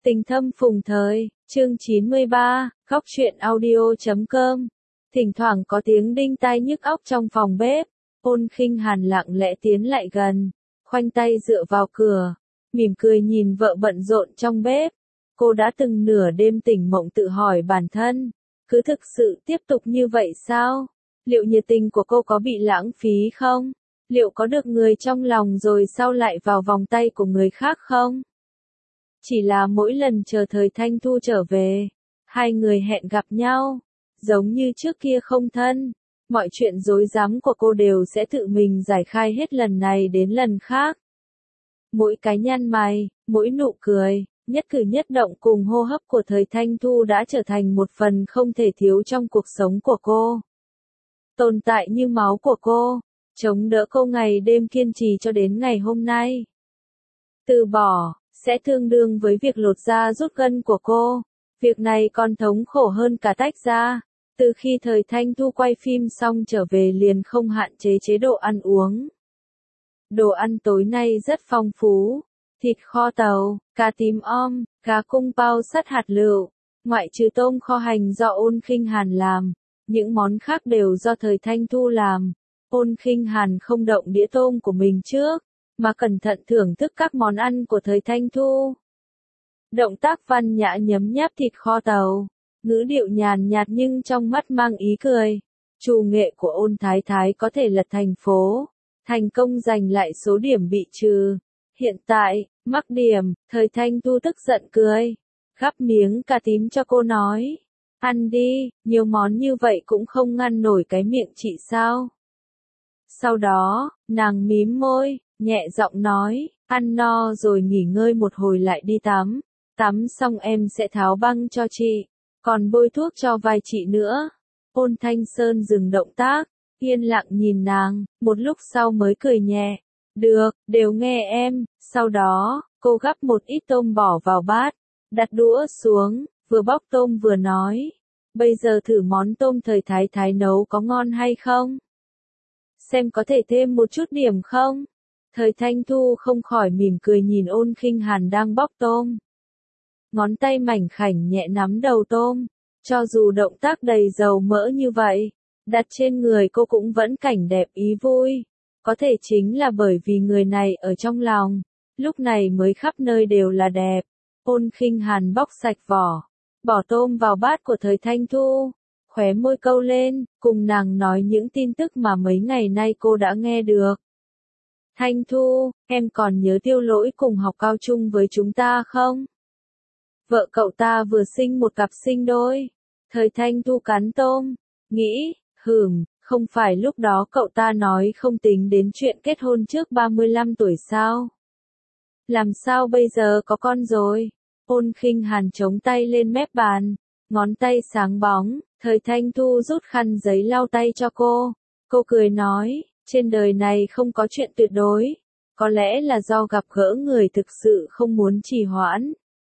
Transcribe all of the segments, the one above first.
Tình thâm phùng thời, chương 93, góc truyện audio.com. Thỉnh thoảng có tiếng đinh tai nhức óc trong phòng bếp, Ôn Khinh Hàn lặng lẽ tiến lại gần, khoanh tay dựa vào cửa, mỉm cười nhìn vợ bận rộn trong bếp. Cô đã từng nửa đêm tỉnh mộng tự hỏi bản thân, cứ thực sự tiếp tục như vậy sao? Liệu nhiệt tình của cô có bị lãng phí không? Liệu có được người trong lòng rồi sau lại vào vòng tay của người khác không? Chỉ là mỗi lần chờ thời Thanh Thu trở về, hai người hẹn gặp nhau, giống như trước kia không thân, mọi chuyện rối rắm của cô đều sẽ tự mình giải khai hết lần này đến lần khác. Mỗi cái nhăn mày, mỗi nụ cười, nhất cử nhất động cùng hô hấp của thời Thanh Thu đã trở thành một phần không thể thiếu trong cuộc sống của cô. Tồn tại như máu của cô, chống đỡ cô ngày đêm kiên trì cho đến ngày hôm nay. Từ bỏ sẽ tương đương với việc lột da rút gân của cô. Việc này còn thống khổ hơn cả tách ra. Từ khi thời Thanh Thu quay phim xong trở về liền không hạn chế chế độ ăn uống. Đồ ăn tối nay rất phong phú. Thịt kho tàu, cá tím om, cá cung bao sắt hạt lựu. Ngoại trừ tôm kho hành do Ôn Khinh Hàn làm, những món khác đều do thời Thanh Thu làm. Ôn Khinh Hàn không động đĩa tôm của mình trước, mà cẩn thận thưởng thức các món ăn của thời Thanh Thu. Động tác văn nhã nhấm nháp thịt kho tàu, ngữ điệu nhàn nhạt nhưng trong mắt mang ý cười. Trù nghệ của Ôn Thái Thái có thể lật thành phố, thành công giành lại số điểm bị trừ. Hiện tại, mắc điểm, thời Thanh Thu tức giận cười, gắp miếng cà tím cho cô nói. Ăn đi, nhiều món như vậy cũng không ngăn nổi cái miệng chị sao. Sau đó, nàng mím môi, nhẹ giọng nói, ăn no rồi nghỉ ngơi một hồi lại đi tắm. Tắm xong em sẽ tháo băng cho chị, còn bôi thuốc cho vai chị nữa. Ôn Thanh Sơn dừng động tác, yên lặng nhìn nàng, một lúc sau mới cười nhẹ. Được, đều nghe em. Sau đó, cô gắp một ít tôm bỏ vào bát, đặt đũa xuống, vừa bóc tôm vừa nói. Bây giờ thử món tôm thời Thái Thái nấu có ngon hay không? Xem có thể thêm một chút điểm không? Thời Thanh Thu không khỏi mỉm cười nhìn Ôn Khinh Hàn đang bóc tôm. Ngón tay mảnh khảnh nhẹ nắm đầu tôm, cho dù động tác đầy dầu mỡ như vậy, đặt trên người cô cũng vẫn cảnh đẹp ý vui. Có thể chính là bởi vì người này ở trong lòng, lúc này mới khắp nơi đều là đẹp. Ôn Khinh Hàn bóc sạch vỏ, bỏ tôm vào bát của thời Thanh Thu, khóe môi câu lên, cùng nàng nói những tin tức mà mấy ngày nay cô đã nghe được. Thanh Thu, em còn nhớ Tiêu Lỗi cùng học cao trung với chúng ta không? Vợ cậu ta vừa sinh một cặp sinh đôi. Thời Thanh Thu cắn tôm, nghĩ, không phải lúc đó cậu ta nói không tính đến chuyện kết hôn trước 35 tuổi sao? Làm sao bây giờ có con rồi? Ôn Khinh Hàn chống tay lên mép bàn, ngón tay sáng bóng, thời Thanh Thu rút khăn giấy lau tay cho cô. Cô cười nói, trên đời này không có chuyện tuyệt đối, có lẽ là do gặp gỡ người thực sự không muốn trì hoãn.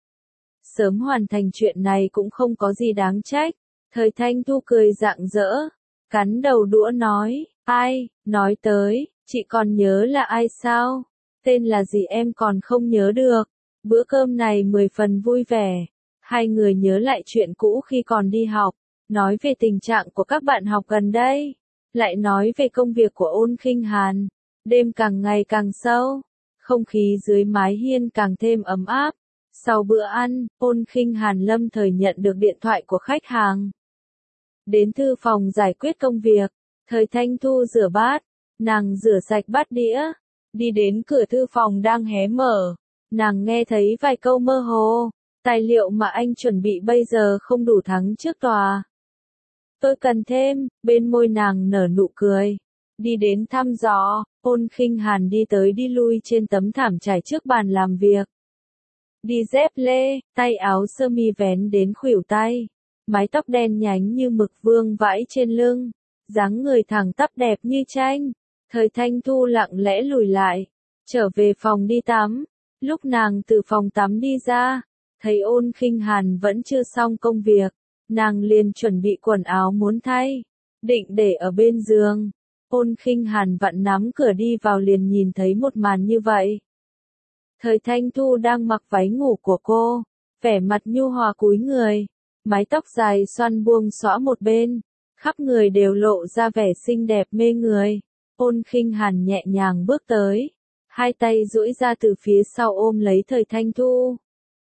Sớm hoàn thành chuyện này cũng không có gì đáng trách. Thời Thanh Thu cười rạng rỡ, cắn đầu đũa nói, ai, nói tới, chị còn nhớ là ai sao? Tên là gì em còn không nhớ được. Bữa cơm này 10 phần vui vẻ. Hai người nhớ lại chuyện cũ khi còn đi học, nói về tình trạng của các bạn học gần đây, lại nói về công việc của Ôn Khinh Hàn. Đêm càng ngày càng sâu, không khí dưới mái hiên càng thêm ấm áp. Sau bữa ăn, Ôn Khinh Hàn lâm thời nhận được điện thoại của khách hàng. Đến thư phòng giải quyết công việc, thời Thanh Thu rửa bát, nàng rửa sạch bát đĩa, đi đến cửa thư phòng đang hé mở, nàng nghe thấy vài câu mơ hồ, tài liệu mà anh chuẩn bị bây giờ không đủ thắng trước tòa. Tôi cần thêm, bên môi nàng nở nụ cười, đi đến thăm dò. Ôn Khinh Hàn đi tới đi lui trên tấm thảm trải trước bàn làm việc. Đi dép lê, tay áo sơ mi vén đến khuỷu tay, mái tóc đen nhánh như mực vương vãi trên lưng, dáng người thẳng tắp đẹp như tranh. Thời Thanh Thu lặng lẽ lùi lại, trở về phòng đi tắm. Lúc nàng từ phòng tắm đi ra, thấy Ôn Khinh Hàn vẫn chưa xong công việc, nàng liền chuẩn bị quần áo muốn thay, định để ở bên giường. Ôn Khinh Hàn vặn nắm cửa đi vào liền nhìn thấy một màn như vậy. Thời Thanh Thu đang mặc váy ngủ của cô, vẻ mặt nhu hòa cúi người, mái tóc dài xoăn buông xõa một bên, khắp người đều lộ ra vẻ xinh đẹp mê người. Ôn Khinh Hàn nhẹ nhàng bước tới, hai tay duỗi ra từ phía sau ôm lấy Thời Thanh Thu,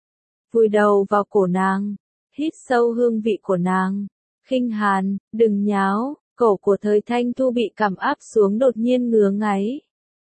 vùi đầu vào cổ nàng, hít sâu hương vị của nàng. Khinh Hàn, đừng nháo. Cổ của Thời Thanh Thu bị cảm áp xuống đột nhiên ngứa ngáy,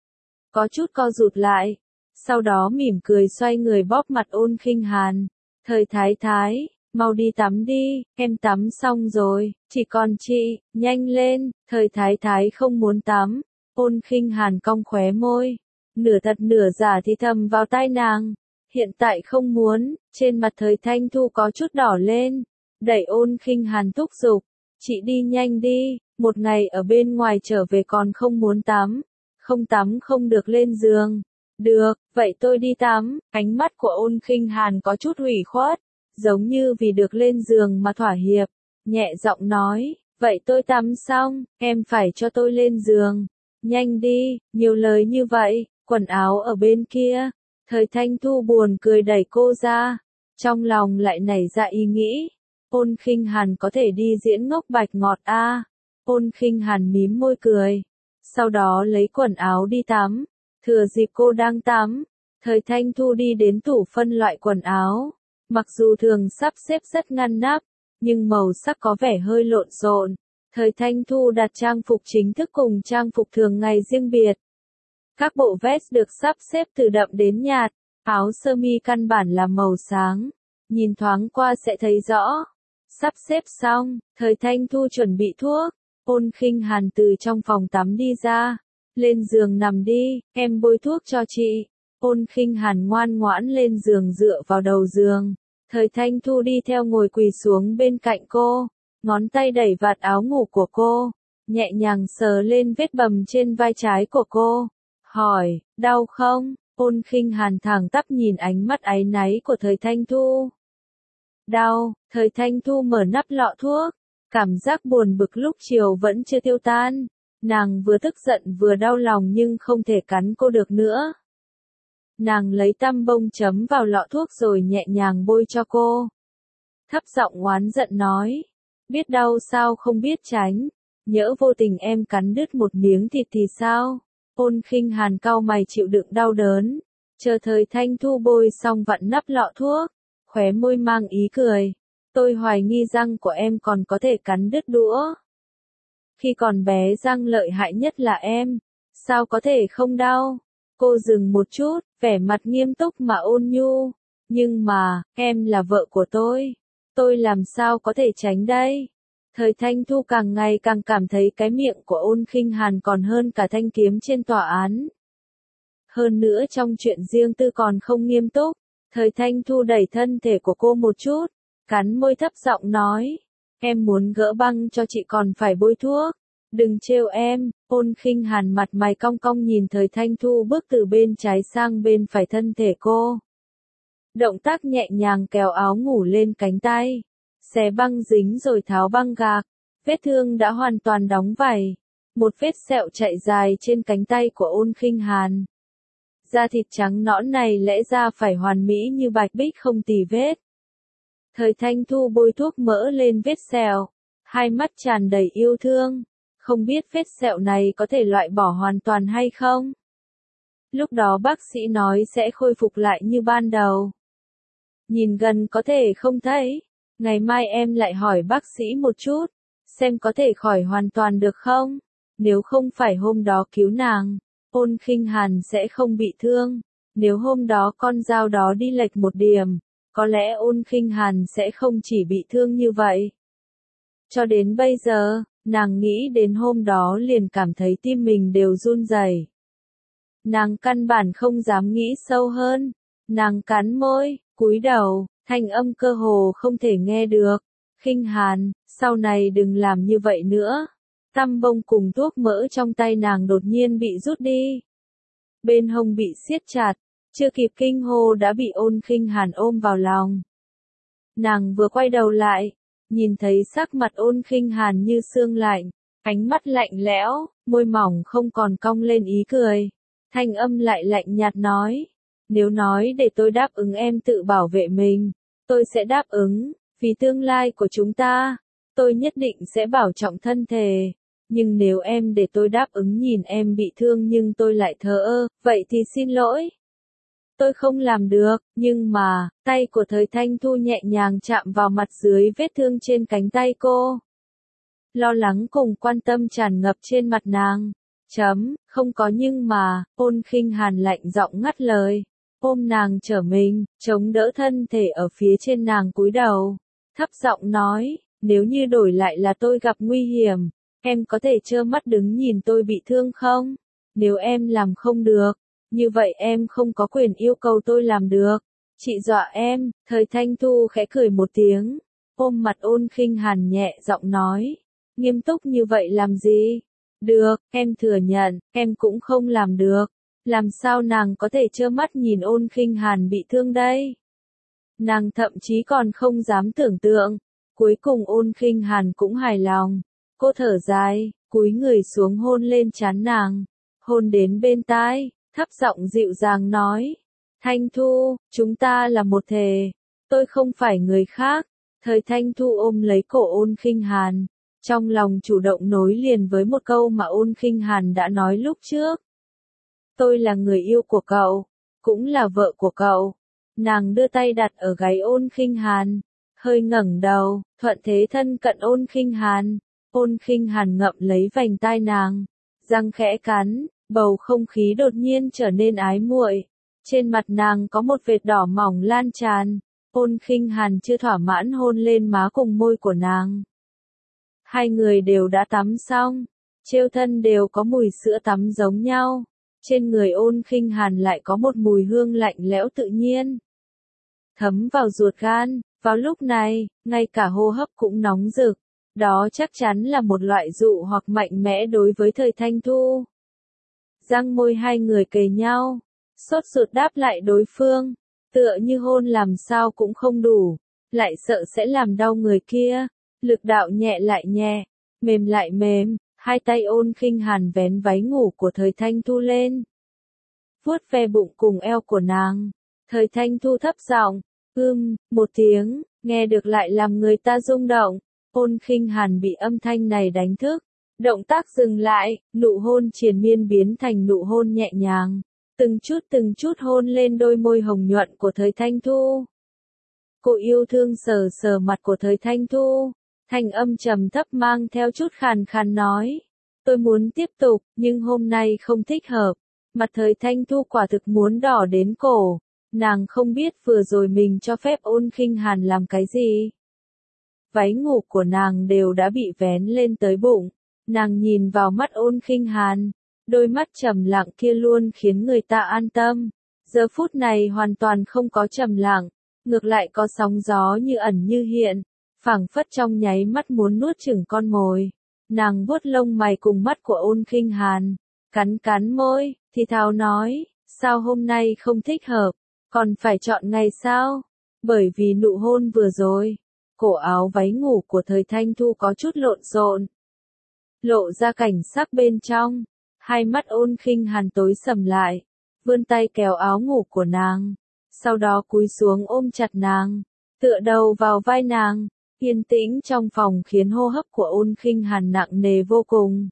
có chút co rụt lại, sau đó mỉm cười xoay người bóp mặt Ôn Khinh Hàn. Thời Thái Thái, mau đi tắm đi, em tắm xong rồi, chỉ còn chị, nhanh lên. Thời Thái Thái không muốn tắm. Ôn Khinh Hàn cong khóe môi, nửa thật nửa giả thì thầm vào tai nàng, hiện tại không muốn. Trên mặt Thời Thanh Thu có chút đỏ lên, đẩy Ôn Khinh Hàn thúc giục, chị đi nhanh đi, một ngày ở bên ngoài trở về còn không muốn tắm, không tắm không được lên giường. Được, vậy tôi đi tắm. Ánh mắt của Ôn Khinh Hàn có chút ủy khuất, giống như vì được lên giường mà thỏa hiệp, nhẹ giọng nói, vậy tôi tắm xong, em phải cho tôi lên giường. Nhanh đi, nhiều lời như vậy, quần áo ở bên kia. Thời Thanh Thu buồn cười đẩy cô ra, trong lòng lại nảy ra ý nghĩ, Ôn Khinh Hàn có thể đi diễn ngốc bạch ngọt a. Ôn Khinh Hàn mím môi cười, sau đó lấy quần áo đi tắm. Thừa dịp cô đang tắm, Thời Thanh Thu đi đến tủ phân loại quần áo. Mặc dù thường sắp xếp rất ngăn nắp, nhưng màu sắc có vẻ hơi lộn xộn. Thời Thanh Thu đặt trang phục chính thức cùng trang phục thường ngày riêng biệt. Các bộ vest được sắp xếp từ đậm đến nhạt, áo sơ mi căn bản là màu sáng, nhìn thoáng qua sẽ thấy rõ. Sắp xếp xong, Thời Thanh Thu chuẩn bị thuốc. Ôn Khinh Hàn từ trong phòng tắm đi ra, lên giường nằm đi, em bôi thuốc cho chị. Ôn Khinh Hàn ngoan ngoãn lên giường dựa vào đầu giường. Thời Thanh Thu đi theo ngồi quỳ xuống bên cạnh cô, ngón tay đẩy vạt áo ngủ của cô, nhẹ nhàng sờ lên vết bầm trên vai trái của cô, hỏi, đau không? Ôn Khinh Hàn thẳng tắp nhìn ánh mắt áy náy của Thời Thanh Thu. Đau. Thời Thanh Thu mở nắp lọ thuốc, cảm giác buồn bực lúc chiều vẫn chưa tiêu tan, nàng vừa tức giận vừa đau lòng nhưng không thể cắn cô được nữa. Nàng lấy tăm bông chấm vào lọ thuốc rồi nhẹ nhàng bôi cho cô. Thấp giọng oán giận nói, biết đau sao không biết tránh, nhỡ vô tình em cắn đứt một miếng thịt thì sao? Ôn Khinh Hàn cau mày chịu đựng đau đớn, chờ Thời Thanh Thu bôi xong vặn nắp lọ thuốc, khóe môi mang ý cười. Tôi hoài nghi răng của em còn có thể cắn đứt đũa. Khi còn bé răng lợi hại nhất là em, sao có thể không đau? Cô dừng một chút, vẻ mặt nghiêm túc mà ôn nhu. Nhưng mà, em là vợ của tôi làm sao có thể tránh đây? Thời Thanh Thu càng ngày càng cảm thấy cái miệng của Ôn Khinh Hàn còn hơn cả thanh kiếm trên tòa án. Hơn nữa trong chuyện riêng tư còn không nghiêm túc, Thời Thanh Thu đẩy thân thể của cô một chút, cắn môi thấp giọng nói, em muốn gỡ băng cho chị còn phải bôi thuốc. Đừng trêu em. Ôn Khinh Hàn mặt mày cong cong nhìn Thời Thanh Thu bước từ bên trái sang bên phải thân thể cô. Động tác nhẹ nhàng kéo áo ngủ lên cánh tay, xé băng dính rồi tháo băng gạc, vết thương đã hoàn toàn đóng vảy. Một vết sẹo chạy dài trên cánh tay của Ôn Khinh Hàn. Da thịt trắng nõn này lẽ ra phải hoàn mỹ như bạch bích không tì vết. Thời Thanh Thu bôi thuốc mỡ lên vết sẹo, hai mắt tràn đầy yêu thương. Không biết vết sẹo này có thể loại bỏ hoàn toàn hay không? Lúc đó bác sĩ nói sẽ khôi phục lại như ban đầu. Nhìn gần có thể không thấy. Ngày mai em lại hỏi bác sĩ một chút, xem có thể khỏi hoàn toàn được không? Nếu không phải hôm đó cứu nàng, Ôn Khinh Hàn sẽ không bị thương. Nếu hôm đó con dao đó đi lệch một điểm, có lẽ Ôn Khinh Hàn sẽ không chỉ bị thương như vậy. Cho đến bây giờ, nàng nghĩ đến hôm đó liền cảm thấy tim mình đều run rẩy. Nàng căn bản không dám nghĩ sâu hơn. Nàng cắn môi, cúi đầu, thanh âm cơ hồ không thể nghe được. Khinh Hàn, sau này đừng làm như vậy nữa. Tăm bông cùng thuốc mỡ trong tay nàng đột nhiên bị rút đi. Bên hông bị siết chặt, chưa kịp kinh hô đã bị Ôn Khinh Hàn ôm vào lòng. Nàng vừa quay đầu lại, nhìn thấy sắc mặt Ôn Khinh Hàn như xương lạnh, ánh mắt lạnh lẽo, môi mỏng không còn cong lên ý cười. Thanh âm lại lạnh nhạt nói, nếu nói để tôi đáp ứng em tự bảo vệ mình, Tôi sẽ đáp ứng, vì tương lai của chúng ta, tôi nhất định sẽ bảo trọng thân thể. Nhưng nếu em để tôi đáp ứng nhìn em bị thương nhưng tôi lại thờ ơ, vậy thì xin lỗi. Tôi không làm được, nhưng mà, tay của Thời Thanh Thu nhẹ nhàng chạm vào mặt dưới vết thương trên cánh tay cô. Lo lắng cùng quan tâm tràn ngập trên mặt nàng. Không có nhưng mà, Ôn Khinh Hàn lạnh giọng ngắt lời. Ôm nàng trở mình, chống đỡ thân thể ở phía trên nàng cúi đầu. Thấp giọng nói, nếu như đổi lại là tôi gặp nguy hiểm, em có thể trơ mắt đứng nhìn tôi bị thương không? Nếu em làm không được, như vậy em không có quyền yêu cầu tôi làm được. Chị dọa em, Thời Thanh Thu khẽ cười một tiếng, ôm mặt Ôn Khinh Hàn nhẹ giọng nói. Nghiêm túc như vậy làm gì? Được, em thừa nhận, em cũng không làm được. Làm sao nàng có thể trơ mắt nhìn Ôn Khinh Hàn bị thương đây? Nàng thậm chí còn không dám tưởng tượng. Cuối cùng Ôn Khinh Hàn cũng hài lòng. Cô thở dài, cúi người xuống hôn lên trán nàng. Hôn đến bên tai, thấp giọng dịu dàng nói. Thanh Thu, chúng ta là một thể. Tôi không phải người khác. Thời Thanh Thu ôm lấy cổ Ôn Khinh Hàn. Trong lòng chủ động nối liền với một câu mà Ôn Khinh Hàn đã nói lúc trước. Tôi là người yêu của cậu, cũng là vợ của cậu. Nàng đưa tay đặt ở gáy Ôn Khinh Hàn, hơi ngẩng đầu, thuận thế thân cận Ôn Khinh Hàn. Ôn Khinh Hàn ngậm lấy vành tai nàng, răng khẽ cắn, bầu không khí đột nhiên trở nên ái muội. Trên mặt nàng có một vệt đỏ mỏng lan tràn. Ôn Khinh Hàn chưa thỏa mãn hôn lên má cùng môi của nàng. Hai người đều đã tắm xong, trêu thân đều có mùi sữa tắm giống nhau. Trên người Ôn Khinh Hàn lại có một mùi hương lạnh lẽo tự nhiên. Thấm vào ruột gan, vào lúc này, ngay cả hô hấp cũng nóng rực. Đó chắc chắn là một loại dụ hoặc mạnh mẽ đối với Thời Thanh Thu. Răng môi hai người kề nhau, sốt ruột đáp lại đối phương, tựa như hôn làm sao cũng không đủ, lại sợ sẽ làm đau người kia. Lực đạo nhẹ lại nhẹ, mềm lại mềm, hai tay Ôn Khinh Hàn vén váy ngủ của Thời Thanh Thu lên. Vuốt ve bụng cùng eo của nàng. Thời Thanh Thu thấp giọng, một tiếng, nghe được lại làm người ta rung động. Ôn Khinh Hàn bị âm thanh này đánh thức. Động tác dừng lại, nụ hôn triền miên biến thành nụ hôn nhẹ nhàng. Từng chút hôn lên đôi môi hồng nhuận của Thời Thanh Thu. Cô yêu thương sờ sờ mặt của Thời Thanh Thu. Thanh âm trầm thấp mang theo chút khàn khàn nói. Tôi muốn tiếp tục, nhưng hôm nay không thích hợp. Mặt Thời Thanh Thu quả thực muốn đỏ đến cổ. Nàng không biết vừa rồi mình cho phép Ôn Khinh Hàn làm cái gì. Váy ngủ của nàng đều đã bị vén lên tới bụng. Nàng nhìn vào mắt Ôn Khinh Hàn. Đôi mắt trầm lặng kia luôn khiến người ta an tâm. Giờ phút này hoàn toàn không có trầm lặng. Ngược lại có sóng gió như ẩn như hiện. Phảng phất trong nháy mắt muốn nuốt chửng con mồi. Nàng vuốt lông mày cùng mắt của Ôn Khinh Hàn. Cắn môi, thì thào nói, sao hôm nay không thích hợp, còn phải chọn ngày sao? Bởi vì nụ hôn vừa rồi, cổ áo váy ngủ của Thời Thanh Thu có chút lộn xộn. Lộ ra cảnh sắc bên trong, hai mắt Ôn Khinh Hàn tối sầm lại, vươn tay kéo áo ngủ của nàng, sau đó cúi xuống ôm chặt nàng, tựa đầu vào vai nàng. Yên tĩnh trong phòng khiến hô hấp của Ôn Khinh Hàn nặng nề vô cùng.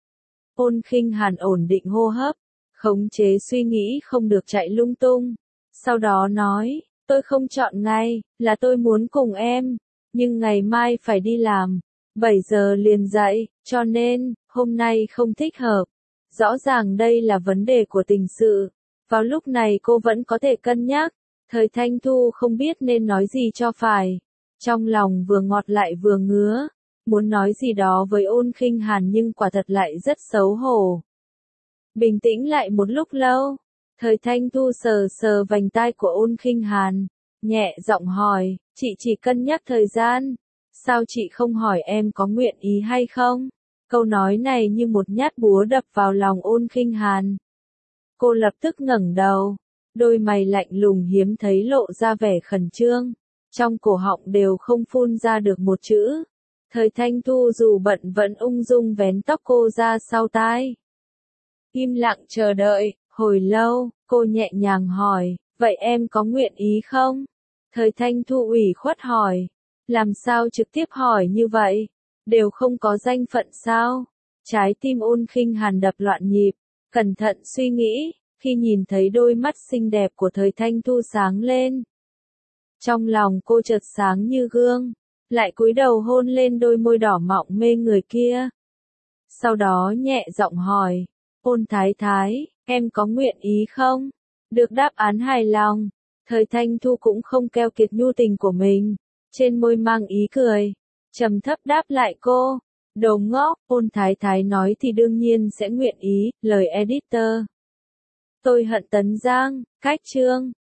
Ôn Khinh Hàn ổn định hô hấp, khống chế suy nghĩ không được chạy lung tung. Sau đó nói, tôi không chọn ngày, là tôi muốn cùng em, nhưng ngày mai phải đi làm, 7 giờ liền dậy, cho nên, hôm nay không thích hợp. Rõ ràng đây là vấn đề của tình sự. Vào lúc này cô vẫn có thể cân nhắc. Thời Thanh Thu không biết nên nói gì cho phải. Trong lòng vừa ngọt lại vừa ngứa, muốn nói gì đó với Ôn Khinh Hàn nhưng quả thật lại rất xấu hổ. Bình tĩnh lại một lúc lâu, Thời Thanh Thu sờ sờ vành tai của Ôn Khinh Hàn, nhẹ giọng hỏi, chị chỉ cân nhắc thời gian, sao chị không hỏi em có nguyện ý hay không? Câu nói này như một nhát búa đập vào lòng Ôn Khinh Hàn. Cô lập tức ngẩng đầu, đôi mày lạnh lùng hiếm thấy lộ ra vẻ khẩn trương. Trong cổ họng đều không phun ra được một chữ. Thời Thanh Thu dù bận vẫn ung dung vén tóc cô ra sau tai. Im lặng chờ đợi, hồi lâu, cô nhẹ nhàng hỏi, vậy em có nguyện ý không? Thời Thanh Thu ủy khuất hỏi. Làm sao trực tiếp hỏi như vậy? Đều không có danh phận sao? Trái tim Ôn Khinh Hàn đập loạn nhịp, cẩn thận suy nghĩ, khi nhìn thấy đôi mắt xinh đẹp của Thời Thanh Thu sáng lên. Trong lòng cô chợt sáng như gương, lại cúi đầu hôn lên đôi môi đỏ mọng mê người kia. Sau đó nhẹ giọng hỏi, Ôn Thái Thái, em có nguyện ý không? Được đáp án hài lòng, Thời Thanh Thu cũng không keo kiệt nhu tình của mình, trên môi mang ý cười, trầm thấp đáp lại cô. Đồ ngốc, Ôn Thái Thái nói thì đương nhiên sẽ nguyện ý, lời editor. Tôi hận Tấn Giang, cách chương.